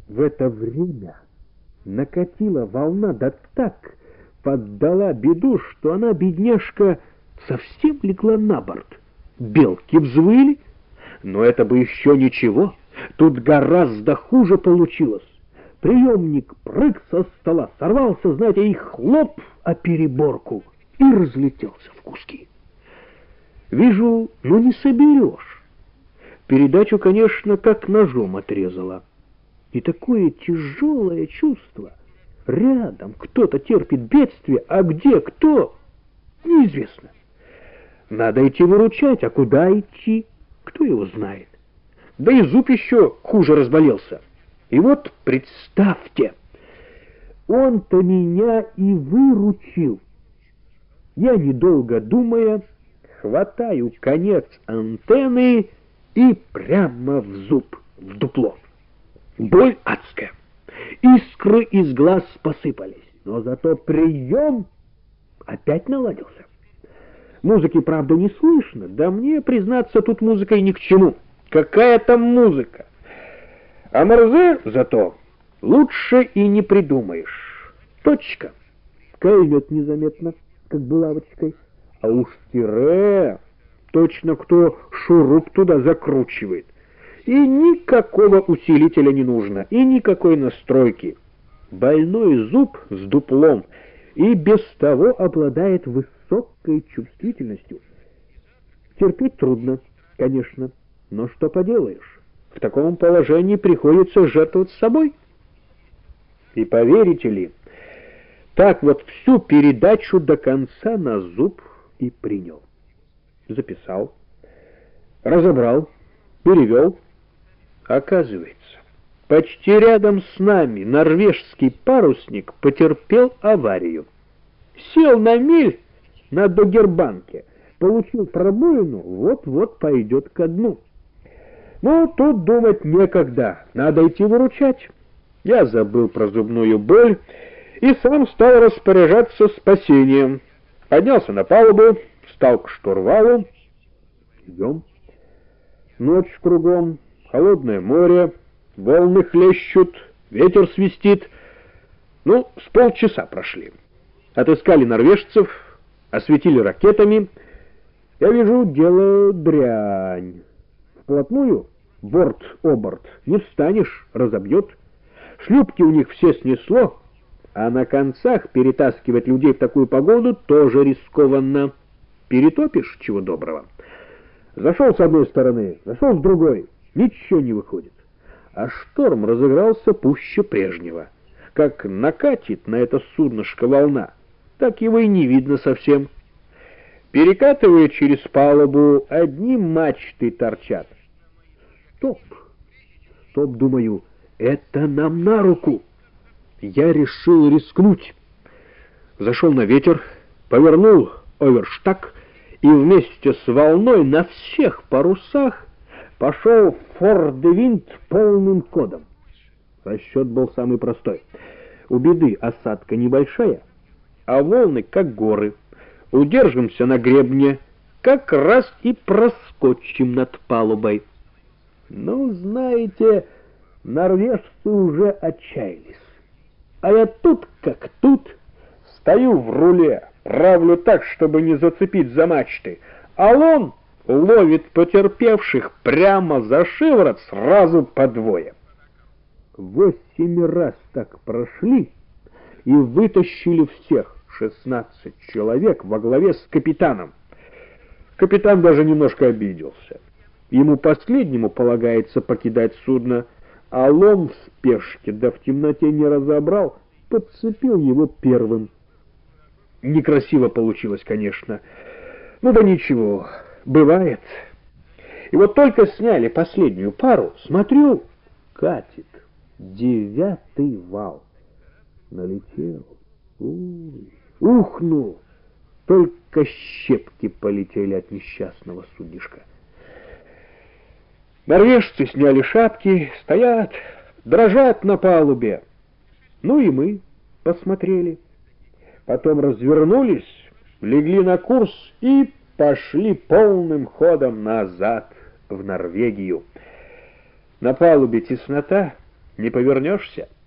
В это время накатила волна, да так поддала беду, что она, бедняжка, совсем легла на борт. Белки взвыли, но это бы еще ничего. Тут гораздо хуже получилось. Приемник прыг со стола, сорвался, знаете, и хлоп о переборку, и разлетелся в куски. Вижу, ну не соберешь. Передачу, конечно, как ножом отрезала. И такое тяжелое чувство. Рядом кто-то терпит бедствие, а где кто, неизвестно. Надо идти выручать, а куда идти, кто его знает. Да и зуб еще хуже разболелся. И вот представьте, он-то меня и выручил. Я, недолго думая, хватаю конец антенны и прямо в зуб, в дупло. Боль адская. Искры из глаз посыпались, но зато прием опять наладился. Музыки, правда, не слышно, да мне, признаться, тут музыкой ни к чему. Какая там музыка? А Морзе зато лучше и не придумаешь. Точка. Кольнет незаметно, как булавочкой. А уж тире, точно кто шуруп туда закручивает. И никакого усилителя не нужно, и никакой настройки. Больной зуб с дуплом и без того обладает высокой чувствительностью. Терпеть трудно, конечно, но что поделаешь, в таком положении приходится жертвовать собой. И поверите ли, так вот всю передачу до конца на зуб и принял. Записал, разобрал, перевел. Оказывается, почти рядом с нами норвежский парусник потерпел аварию. Сел на мель на Догербанке, получил пробоину, вот-вот пойдет ко дну. Ну, тут думать некогда, надо идти выручать. Я забыл про зубную боль и сам стал распоряжаться спасением. Поднялся на палубу, встал к штурвалу. Идем. Ночь кругом, холодное море, волны хлещут, ветер свистит. Ну, с полчаса прошли. Отыскали норвежцев, осветили ракетами. Я вижу, дело дрянь. Вплотную, борт-оборт, не встанешь, разобьет. Шлюпки у них все снесло, а на концах перетаскивать людей в такую погоду тоже рискованно. Перетопишь, чего доброго. Зашел с одной стороны, зашел с другой. Ничего не выходит. А шторм разыгрался пуще прежнего. Как накатит на это суднышко волна, так его и не видно совсем. Перекатывая через палубу, одни мачты торчат. Стоп, думаю, это нам на руку. Я решил рискнуть. Зашел на ветер, повернул оверштаг и вместе с волной на всех парусах пошел фор-де-винт полным ходом. Расчет был самый простой. У беды осадка небольшая, а волны как горы. Удержимся на гребне, как раз и проскочим над палубой. Ну, знаете, норвежцы уже отчаялись. А я тут как тут, стою в руле, правлю так, чтобы не зацепить за мачты, а он ловит потерпевших прямо за шиворот сразу по двое. 8 раз так прошли и вытащили всех, 16 человек во главе с капитаном. Капитан даже немножко обиделся. Ему последнему полагается покидать судно, а лом в спешке, да в темноте не разобрал, подцепил его первым. Некрасиво получилось, конечно. Ну да ничего, бывает. И вот только сняли последнюю пару, смотрю, катит 9-й вал. Налетел. Ухнул. Только щепки полетели от несчастного судишка. Норвежцы сняли шапки, стоят, дрожат на палубе. Ну и мы посмотрели. Потом развернулись, легли на курс и пошли полным ходом назад в Норвегию. На палубе теснота, не повернешься.